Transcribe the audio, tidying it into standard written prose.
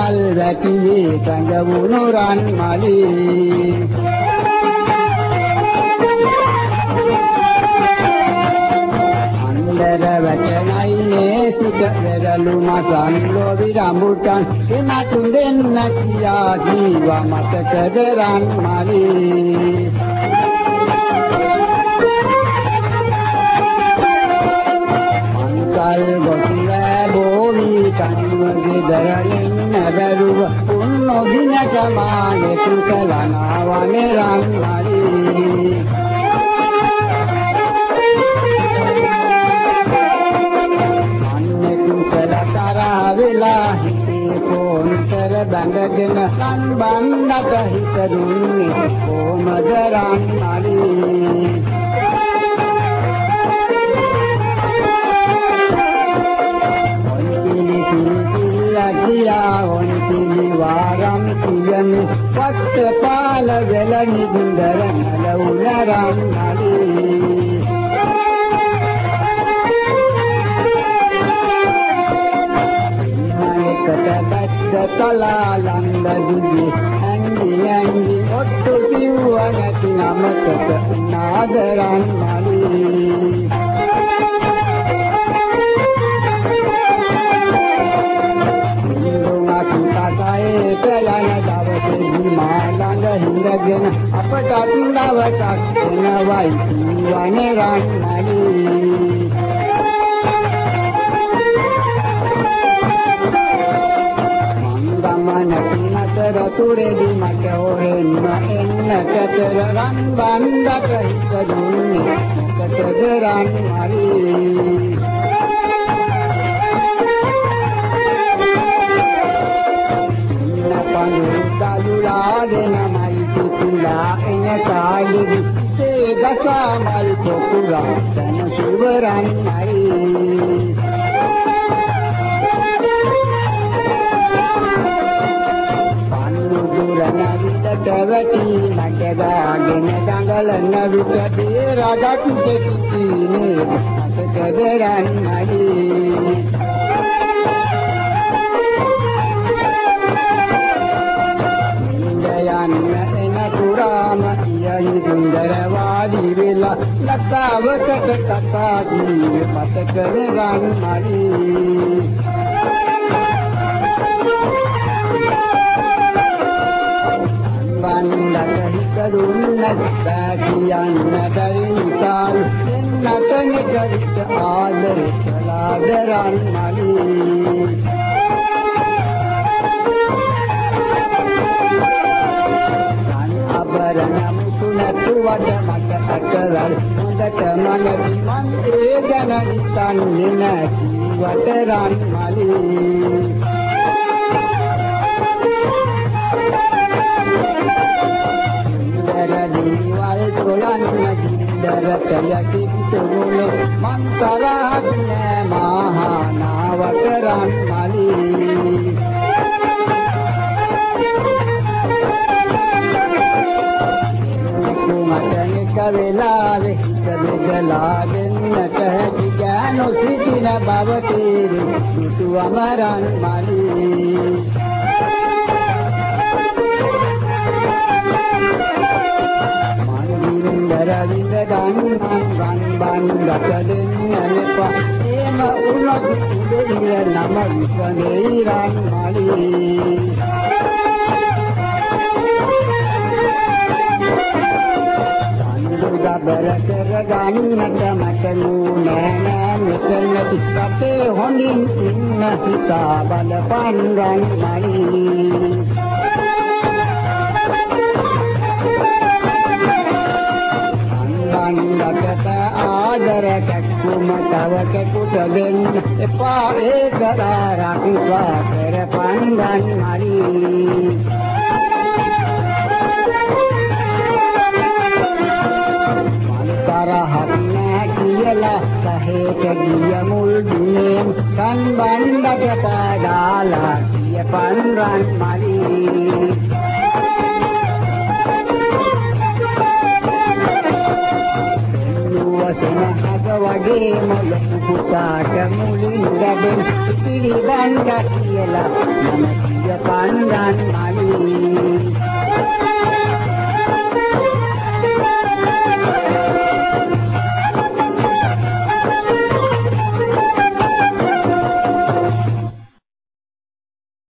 මල් වැටියේ කඳවුණු රන් මලී අන්දර වැටෙනයිනේ සිට වෙරළු මසන් ලොවි රඹුටන් එනතු දෙන්න කියා ජීවා මතකද රන් මලී මංගල් ගොතුල බෝවි කන්වගේ දරලින් නැබරුව උන්නොදිනක මාගේ කුකලනා වනේ රන් මලී වෙලා හිතේ කොන්තර බැඳගෙන සම්බන්ධක හිත දුන්නේ කොමද රන් මලී ඔන්තිලි කිල්ලා ඔන්තිලි වාරම් කියන පත්ත පාල වෙල නිඳර නලුන රන් මලී තලා ලන්ද දිවි ඇංගි ඔට්ටු පිව්වනති නමකට නාදරන් මලී ඉන්දුමක් කතායේ පයන දවසේදී මා ළඟ හිඳගෙන අපට අඳවටක් එනවයි වනේ රන් මලී රතුරෙදි මට හොරෙන්න එන්න කතර රන් බණ්ඩට හිත දුන්නේ මොකටද රන් මලී නපඳු දලුලාගෙන මයි පිටුලා එන කාලෙදි ඒ දසා මල් පොකුරා තන සුවරන් මලී වැටි මඩදාගෙන දඟලන විටේ රඩක් දෙකීනේ මතකද රන් මලී නින්දයන් එන පුරාම යනි දුන්දර වාඩි වෙලා ලතාවකට කතා දී මතකද රන් මලී බණ්ඩක හිත දුන්නත් බැකියන්න බැරි නිසා එන්නට නිකරිට ආදරේ කලාදරන් මලී අබරණ මුතුනතුවට මට අකලල් හොඳට මනවි මන් ඒ ගැන හිතන්නේ නැති වටරන් මලී දේවල් කොලන්න දින්දරට යටින් තුරුනේ මන් තරහක් නෑ මහා නාවට රන් මලී කුමතනික වෙලාවේ හිත බෙදලා දෙන්නට හැකි ගෑනු සිටින බව තීරි මුතු අමරන් මලී රවින්ද ගන්නන් රන් බණ්ඩක දෙන්නනපා එම උනත් දෙවියන් නම විසනේ රන් මලී සම්දුදා බර කර ගන්නට මට නෑ මෙතන පිටේ හොඳින් ඉන්න හිතා බලපන් රන් මලී බණ්ඩකට ආදර කැක්කුම තව කෙකුට දෙන්න එපා ඒක දාරක් වාකර පණ්ඩන් මලී මන්තරහක් නෑ කියලා සහේක ගිය මුල් දිනේ කන් බණ්ඩට පාඩාලා කිය පණ්ඩන් මලී වගේ මලු පුතාට මුලින් ලැබෙන පිළිබඳ කියලා මම කිය කියපන් රන්